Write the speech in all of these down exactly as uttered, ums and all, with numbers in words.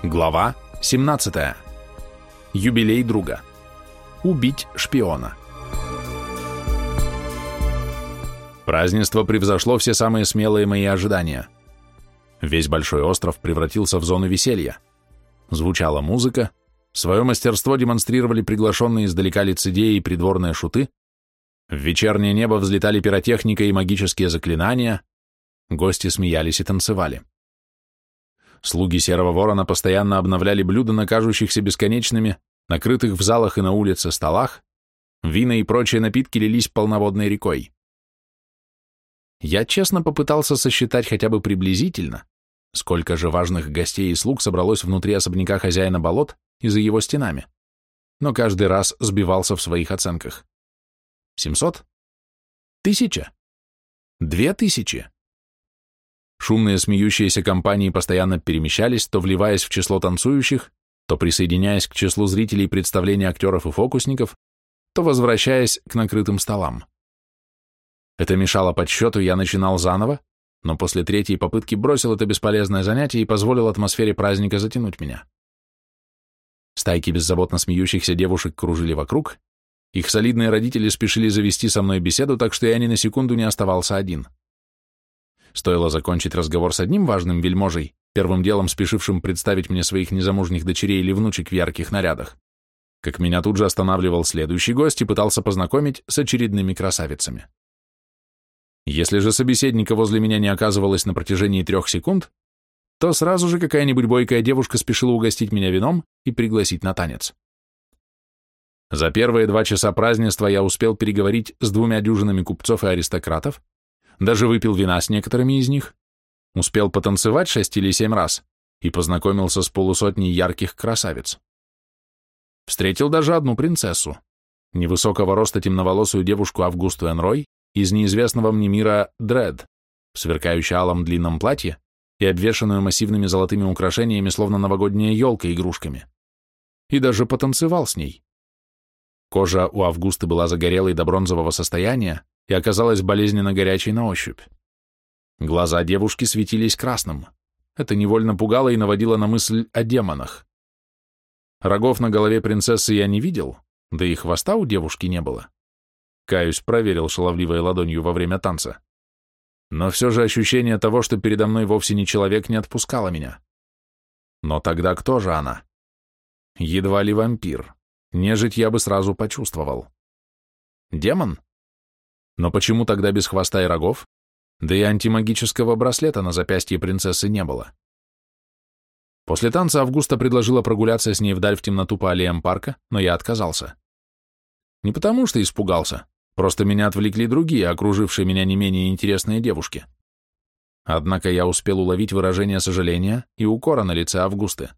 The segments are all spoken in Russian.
Глава семнадцатая. Юбилей друга. Убить шпиона. Празднество превзошло все самые смелые мои ожидания. Весь большой остров превратился в зону веселья. Звучала музыка, свое мастерство демонстрировали приглашенные издалека лицедеи и придворные шуты, в вечернее небо взлетали пиротехника и магические заклинания, гости смеялись и танцевали. Слуги Серого Ворона постоянно обновляли блюда на кажущихся бесконечными, накрытых в залах и на улице столах, вина и прочие напитки лились полноводной рекой. Я честно попытался сосчитать хотя бы приблизительно, сколько же важных гостей и слуг собралось внутри особняка хозяина болот и за его стенами, но каждый раз сбивался в своих оценках. Семьсот? Тысяча? Две тысячи? Шумные смеющиеся компании постоянно перемещались, то вливаясь в число танцующих, то присоединяясь к числу зрителей представления актеров и фокусников, то возвращаясь к накрытым столам. Это мешало подсчету, я начинал заново, но после третьей попытки бросил это бесполезное занятие и позволил атмосфере праздника затянуть меня. Стайки беззаботно смеющихся девушек кружили вокруг, их солидные родители спешили завести со мной беседу, так что я ни на секунду не оставался один. Стоило закончить разговор с одним важным вельможей, первым делом спешившим представить мне своих незамужних дочерей или внучек в ярких нарядах, как меня тут же останавливал следующий гость и пытался познакомить с очередными красавицами. Если же собеседника возле меня не оказывалось на протяжении трех секунд, то сразу же какая-нибудь бойкая девушка спешила угостить меня вином и пригласить на танец. За первые два часа празднества я успел переговорить с двумя дюжинами купцов и аристократов, даже выпил вина с некоторыми из них, успел потанцевать шесть или семь раз и познакомился с полусотней ярких красавиц. Встретил даже одну принцессу, невысокого роста темноволосую девушку Августу Энрой из неизвестного мне мира Дред, в сверкающей алом длинном платье и обвешанную массивными золотыми украшениями, словно новогодняя елка игрушками. И даже потанцевал с ней. Кожа у Августы была загорелой до бронзового состояния и оказалась болезненно горячей на ощупь. Глаза девушки светились красным. Это невольно пугало и наводило на мысль о демонах. Рогов на голове принцессы я не видел, да и хвоста у девушки не было. Каюсь, проверил шаловливой ладонью во время танца. Но все же ощущение того, что передо мной вовсе не человек, не отпускало меня. Но тогда кто же она? Едва ли вампир. Нежить я бы сразу почувствовал. Демон? Но почему тогда без хвоста и рогов? Да и антимагического браслета на запястье принцессы не было. После танца Августа предложила прогуляться с ней вдаль в темноту по аллеям парка, но я отказался. Не потому что испугался, просто меня отвлекли другие, окружившие меня не менее интересные девушки. Однако я успел уловить выражение сожаления и укора на лице Августы.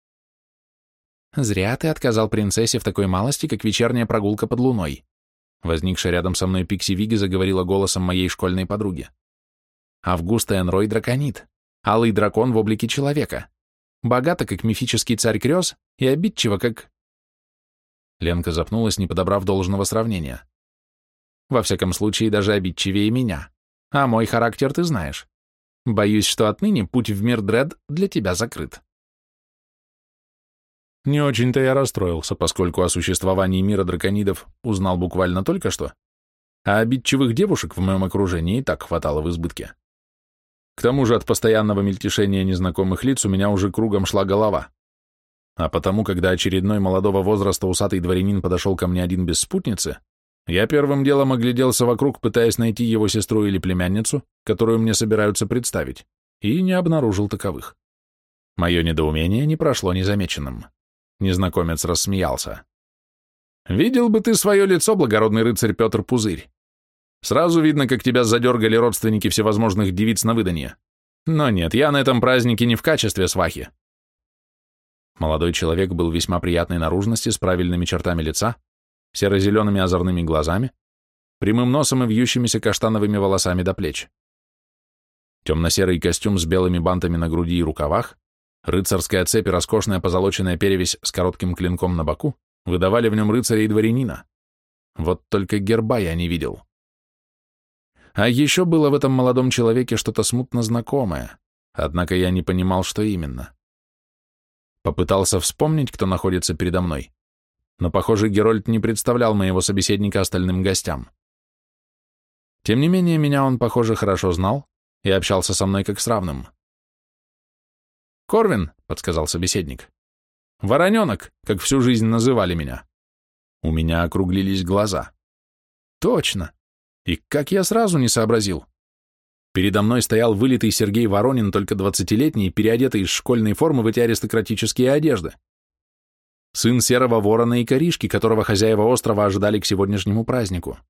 «Зря ты отказал принцессе в такой малости, как вечерняя прогулка под луной», возникшая рядом со мной Пикси Виги заговорила голосом моей школьной подруги. «Августа Энрой драконит, алый дракон в облике человека, богата, как мифический царь Крёс, и обидчива, как...» Ленка запнулась, не подобрав должного сравнения. «Во всяком случае, даже обидчивее меня. А мой характер ты знаешь. Боюсь, что отныне путь в мир Дред для тебя закрыт». Не очень-то я расстроился, поскольку о существовании мира драконидов узнал буквально только что, а обидчивых девушек в моем окружении и так хватало в избытке. К тому же от постоянного мельтешения незнакомых лиц у меня уже кругом шла голова. А потому, когда очередной молодого возраста усатый дворянин подошел ко мне один без спутницы, я первым делом огляделся вокруг, пытаясь найти его сестру или племянницу, которую мне собираются представить, и не обнаружил таковых. Мое недоумение не прошло незамеченным. Незнакомец рассмеялся. «Видел бы ты свое лицо, благородный рыцарь Петр Пузырь. Сразу видно, как тебя задергали родственники всевозможных девиц на выданье. Но нет, я на этом празднике не в качестве свахи». Молодой человек был весьма приятной наружности, с правильными чертами лица, серо-зелеными озорными глазами, прямым носом и вьющимися каштановыми волосами до плеч. Темно-серый костюм с белыми бантами на груди и рукавах, рыцарская цепь и роскошная позолоченная перевесь с коротким клинком на боку выдавали в нем рыцаря и дворянина. Вот только герба я не видел. А еще было в этом молодом человеке что-то смутно знакомое, однако я не понимал, что именно. Попытался вспомнить, кто находится передо мной, но, похоже, Герольд не представлял моего собеседника остальным гостям. Тем не менее, меня он, похоже, хорошо знал и общался со мной как с равным. «Корвин», — подсказал собеседник. «Вороненок», как всю жизнь называли меня. У меня округлились глаза. Точно. И как я сразу не сообразил. Передо мной стоял вылитый Сергей Воронин, только двадцатилетний, переодетый из школьной формы в эти аристократические одежды. Сын серого ворона и коришки, которого хозяева острова ожидали к сегодняшнему празднику.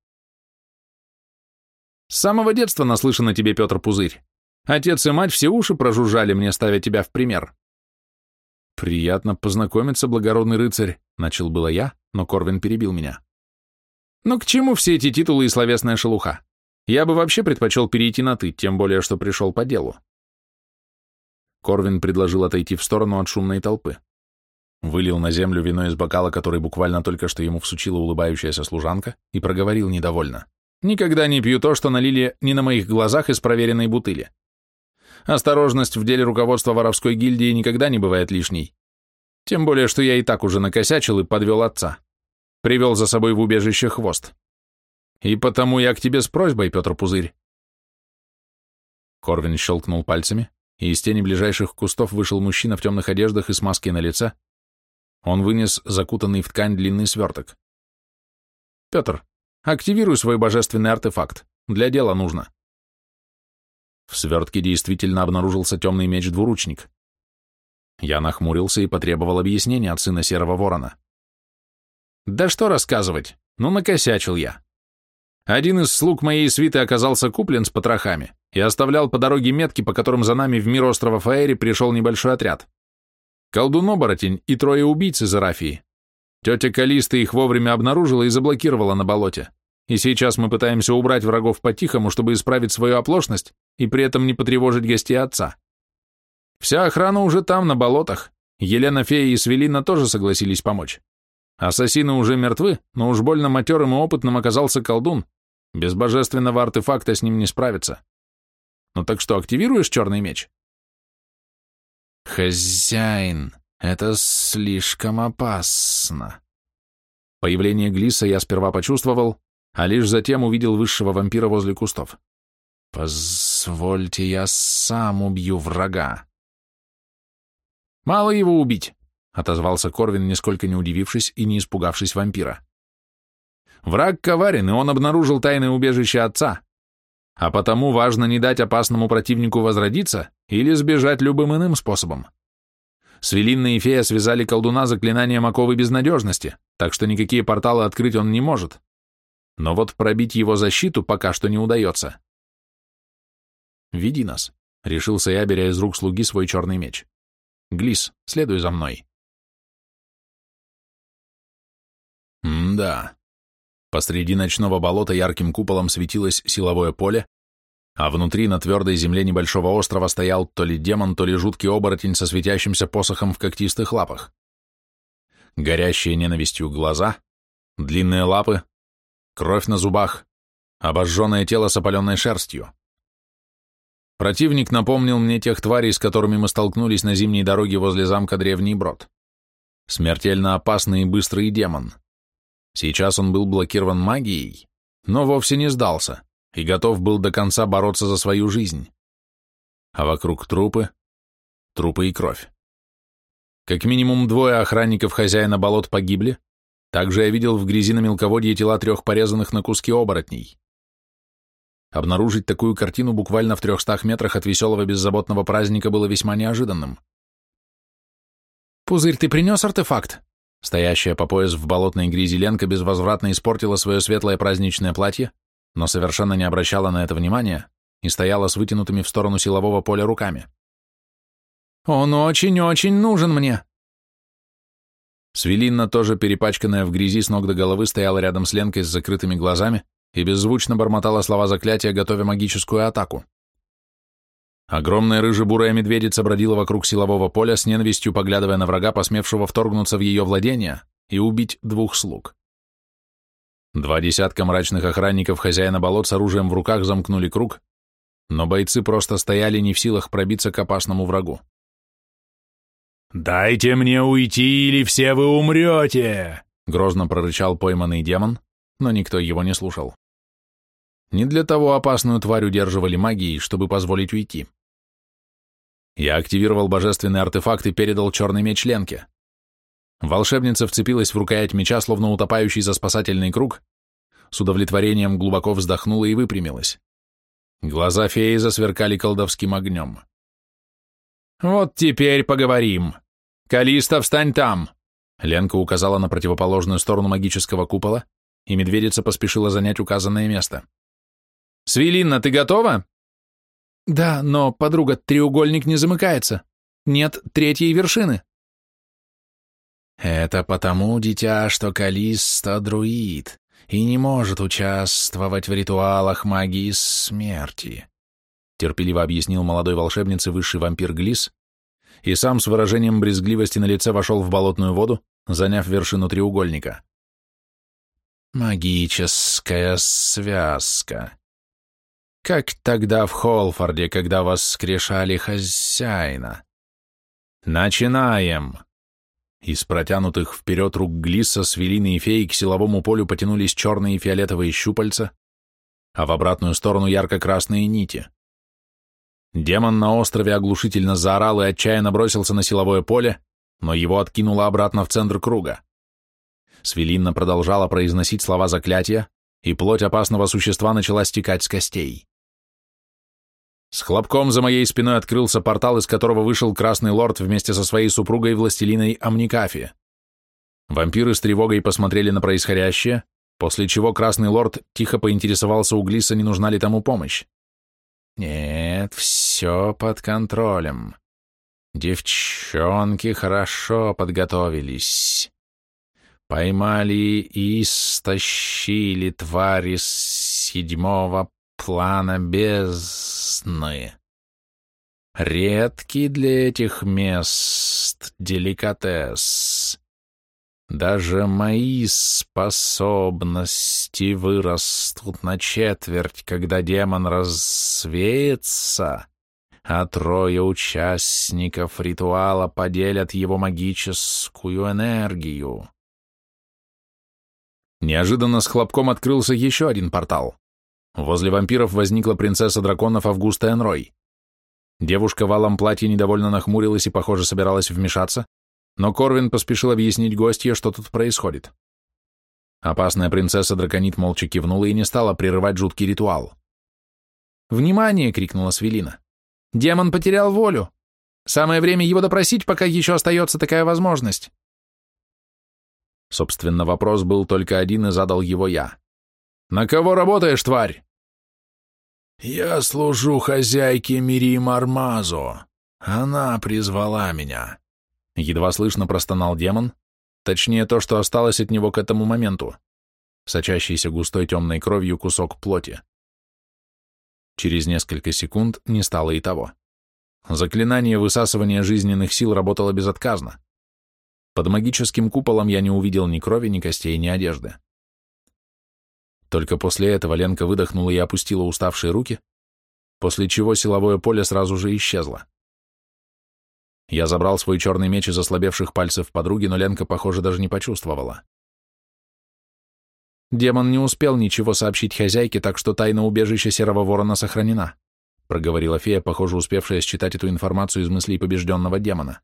С самого детства наслышан о тебе, Петр Пузырь. Отец и мать все уши прожужжали мне, ставя тебя в пример. Приятно познакомиться, благородный рыцарь, начал было я, но Корвин перебил меня. Ну к чему все эти титулы и словесная шелуха? Я бы вообще предпочел перейти на «ты», тем более, что пришел по делу. Корвин предложил отойти в сторону от шумной толпы. Вылил на землю вино из бокала, который буквально только что ему всучила улыбающаяся служанка, и проговорил недовольно. «Никогда не пью то, что налили не на моих глазах из проверенной бутыли. Осторожность в деле руководства воровской гильдии никогда не бывает лишней. Тем более, что я и так уже накосячил и подвел отца. Привел за собой в убежище хвост. И потому я к тебе с просьбой, Петр Пузырь». Корвин щелкнул пальцами, и из тени ближайших кустов вышел мужчина в темных одеждах и с маской на лице. Он вынес закутанный в ткань длинный сверток. «Петр, активируй свой божественный артефакт. Для дела нужно». В свертке действительно обнаружился темный меч-двуручник. Я нахмурился и потребовал объяснения от сына Серого Ворона. «Да что рассказывать? Ну, накосячил я. Один из слуг моей свиты оказался куплен с потрохами и оставлял по дороге метки, по которым за нами в мир острова Фаэри пришел небольшой отряд. Колдун-оборотень и трое убийц из Арафии. Тетя Калиста их вовремя обнаружила и заблокировала на болоте. И сейчас мы пытаемся убрать врагов по-тихому, чтобы исправить свою оплошность и при этом не потревожить гостей отца. Вся охрана уже там, на болотах. Елена Фея и Свелина тоже согласились помочь. Ассасины уже мертвы, но уж больно матерым и опытным оказался колдун. Без божественного артефакта с ним не справиться. Ну так что, активируешь черный меч?» «Хозяин, это слишком опасно». Появление Глиса я сперва почувствовал, а лишь затем увидел высшего вампира возле кустов. «Позвольте, я сам убью врага». «Мало его убить», — отозвался Корвин, нисколько не удивившись и не испугавшись вампира. «Враг коварен, и он обнаружил тайное убежище отца, а потому важно не дать опасному противнику возродиться или сбежать любым иным способом. Свелинна и Фея связали колдуна заклинанием оковы безнадежности, так что никакие порталы открыть он не может. Но вот пробить его защиту пока что не удается». «Веди нас», — решился я, беря из рук слуги свой черный меч. «Глис, следуй за мной». М-да. Посреди ночного болота ярким куполом светилось силовое поле, а внутри на твердой земле небольшого острова стоял то ли демон, то ли жуткий оборотень со светящимся посохом в когтистых лапах. Горящие ненавистью глаза, длинные лапы, кровь на зубах, обожженное тело с опаленной шерстью. Противник напомнил мне тех тварей, с которыми мы столкнулись на зимней дороге возле замка Древний Брод. Смертельно опасный и быстрый демон. Сейчас он был блокирован магией, но вовсе не сдался и готов был до конца бороться за свою жизнь. А вокруг трупы, трупы и кровь. Как минимум двое охранников хозяина болот погибли, также я видел в грязи на мелководье тела трех порезанных на куски оборотней. Обнаружить такую картину буквально в трехстах метрах от веселого беззаботного праздника было весьма неожиданным. «Пузырь, ты принес артефакт?» Стоящая по пояс в болотной грязи Ленка безвозвратно испортила свое светлое праздничное платье, но совершенно не обращала на это внимания и стояла с вытянутыми в сторону силового поля руками. «Он очень-очень нужен мне!» Свелинна, тоже перепачканная в грязи с ног до головы, стояла рядом с Ленкой с закрытыми глазами и беззвучно бормотала слова заклятия, готовя магическую атаку. Огромная рыже-бурая медведица бродила вокруг силового поля с ненавистью, поглядывая на врага, посмевшего вторгнуться в ее владения и убить двух слуг. Два десятка мрачных охранников хозяина болот с оружием в руках замкнули круг, но бойцы просто стояли не в силах пробиться к опасному врагу. «Дайте мне уйти, или все вы умрете!» — грозно прорычал пойманный демон, но никто его не слушал. Не для того опасную тварь удерживали магией, чтобы позволить уйти. Я активировал божественный артефакт и передал черный меч Ленке. Волшебница вцепилась в рукоять меча, словно утопающий за спасательный круг, с удовлетворением глубоко вздохнула и выпрямилась. Глаза феи засверкали колдовским огнем. «Вот теперь поговорим. Калиста, встань там!» Ленка указала на противоположную сторону магического купола, и медведица поспешила занять указанное место. «Свелинна, ты готова?» «Да, но, подруга, треугольник не замыкается. Нет третьей вершины». «Это потому, дитя, что Калиста друид и не может участвовать в ритуалах магии смерти», терпеливо объяснил молодой волшебнице высший вампир Глис, и сам с выражением брезгливости на лице вошел в болотную воду, заняв вершину треугольника. «Магическая связка. Как тогда в Холфорде, когда воскрешали хозяина. Начинаем!» Из протянутых вперед рук Глисса, Свелины и феи к силовому полю потянулись черные и фиолетовые щупальца, а в обратную сторону ярко-красные нити. Демон на острове оглушительно заорал и отчаянно бросился на силовое поле, но его откинуло обратно в центр круга. Свелинна продолжала произносить слова заклятия, и плоть опасного существа начала стекать с костей. С хлопком за моей спиной открылся портал, из которого вышел Красный Лорд вместе со своей супругой Властелиной Амникафи. Вампиры с тревогой посмотрели на происходящее, после чего Красный Лорд тихо поинтересовался у Глисса, не нужна ли тому помощь. «Нет, все под контролем. Девчонки хорошо подготовились. Поймали и стащили твари с седьмого плана бездны. Редкий для этих мест деликатес. Даже мои способности вырастут на четверть, когда демон развеется, а трое участников ритуала поделят его магическую энергию». Неожиданно с хлопком открылся еще один портал. Возле вампиров возникла принцесса драконов Августа Энрой. Девушка в алом платье недовольно нахмурилась и, похоже, собиралась вмешаться, но Корвин поспешил объяснить гостье, что тут происходит. Опасная принцесса драконит молча кивнула и не стала прерывать жуткий ритуал. «Внимание!» — крикнула Свелина. «Демон потерял волю! Самое время его допросить, пока еще остается такая возможность!» Собственно, вопрос был только один, и задал его я. «На кого работаешь, тварь?» «Я служу хозяйке Мирим Армазо. Она призвала меня». Едва слышно простонал демон, точнее то, что осталось от него к этому моменту, сочащийся густой темной кровью кусок плоти. Через несколько секунд не стало и того. Заклинание высасывания жизненных сил работало безотказно. Под магическим куполом я не увидел ни крови, ни костей, ни одежды. Только после этого Ленка выдохнула и опустила уставшие руки, после чего силовое поле сразу же исчезло. Я забрал свой черный меч из ослабевших пальцев подруги, но Ленка, похоже, даже не почувствовала. «Демон не успел ничего сообщить хозяйке, так что тайна убежища Серого Ворона сохранена», проговорила фея, похоже, успевшая считать эту информацию из мыслей побежденного демона.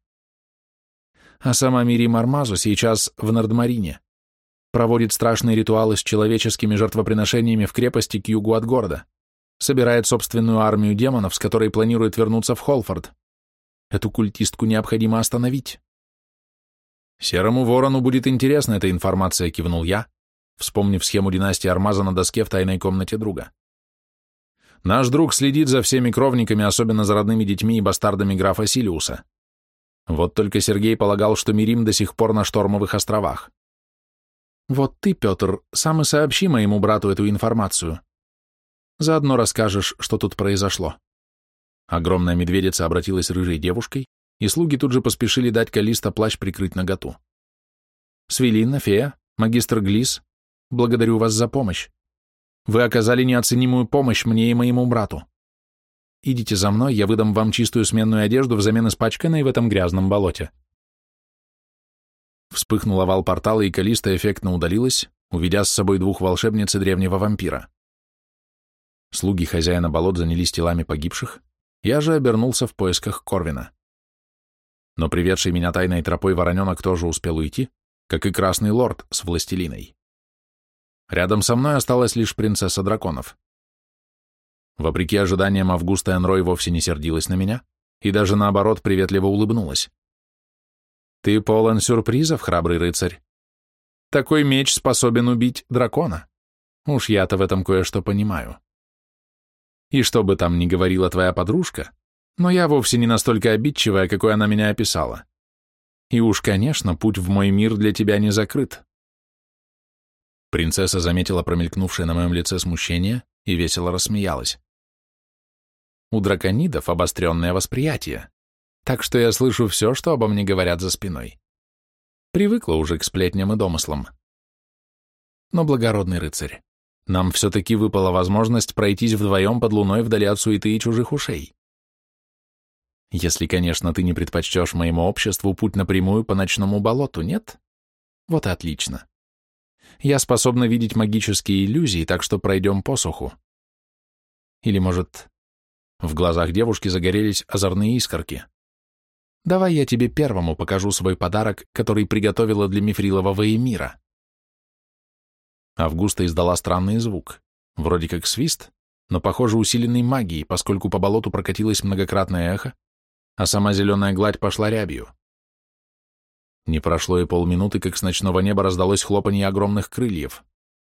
«А сама Мирим Армазо сейчас в Нордмарине. Проводит страшные ритуалы с человеческими жертвоприношениями в крепости к югу от города. Собирает собственную армию демонов, с которой планирует вернуться в Холфорд. Эту культистку необходимо остановить». «Серому Ворону будет интересна эта информация», — кивнул я, вспомнив схему династии Армаза на доске в тайной комнате друга. «Наш друг следит за всеми кровниками, особенно за родными детьми и бастардами графа Силиуса. Вот только Сергей полагал, что Мирим до сих пор на Штормовых островах. Вот ты, Петр, сам и сообщи моему брату эту информацию. Заодно расскажешь, что тут произошло». Огромная медведица обратилась рыжей девушкой, и слуги тут же поспешили дать Калиста плащ прикрыть наготу. «Свелинна, фея, магистр Глис, благодарю вас за помощь. Вы оказали неоценимую помощь мне и моему брату. Идите за мной, я выдам вам чистую сменную одежду взамен испачканной в этом грязном болоте. Вспыхнул овал портала, и Калиста эффектно удалилась, уведя с собой двух волшебниц и древнего вампира. Слуги хозяина болот занялись телами погибших, я же обернулся в поисках Корвина. Но приведший меня тайной тропой вороненок тоже успел уйти, как и Красный Лорд с Властелиной. Рядом со мной осталась лишь принцесса драконов. Вопреки ожиданиям, Августа Энрой вовсе не сердилась на меня и даже наоборот приветливо улыбнулась. «Ты полон сюрпризов, храбрый рыцарь. Такой меч способен убить дракона. Уж я-то в этом кое-что понимаю. И что бы там ни говорила твоя подружка, но я вовсе не настолько обидчивая, какой она меня описала. И уж, конечно, путь в мой мир для тебя не закрыт». Принцесса заметила промелькнувшее на моем лице смущение и весело рассмеялась. «У драконидов обостренное восприятие, так что я слышу все, что обо мне говорят за спиной. Привыкла уже к сплетням и домыслам. Но, благородный рыцарь, нам все-таки выпала возможность пройтись вдвоем под луной вдали от суеты и чужих ушей. Если, конечно, ты не предпочтешь моему обществу путь напрямую по ночному болоту, нет? Вот и отлично. Я способна видеть магические иллюзии, так что пройдем по суху. Или, может, в глазах девушки загорелись озорные искорки. Давай я тебе первому покажу свой подарок, который приготовила для мифрилового эмира. Августа издала странный звук, вроде как свист, но, похоже, усиленный магией, поскольку по болоту прокатилось многократное эхо, а сама зеленая гладь пошла рябью. Не прошло и полминуты, как с ночного неба раздалось хлопанье огромных крыльев.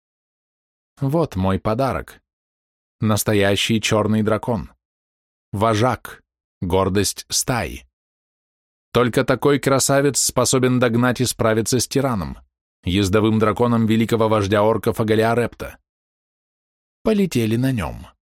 Вот мой подарок. Настоящий черный дракон. Вожак. Гордость стаи. Только такой красавец способен догнать и справиться с тираном, ездовым драконом великого вождя орков Агалиарепта. Полетели на нем.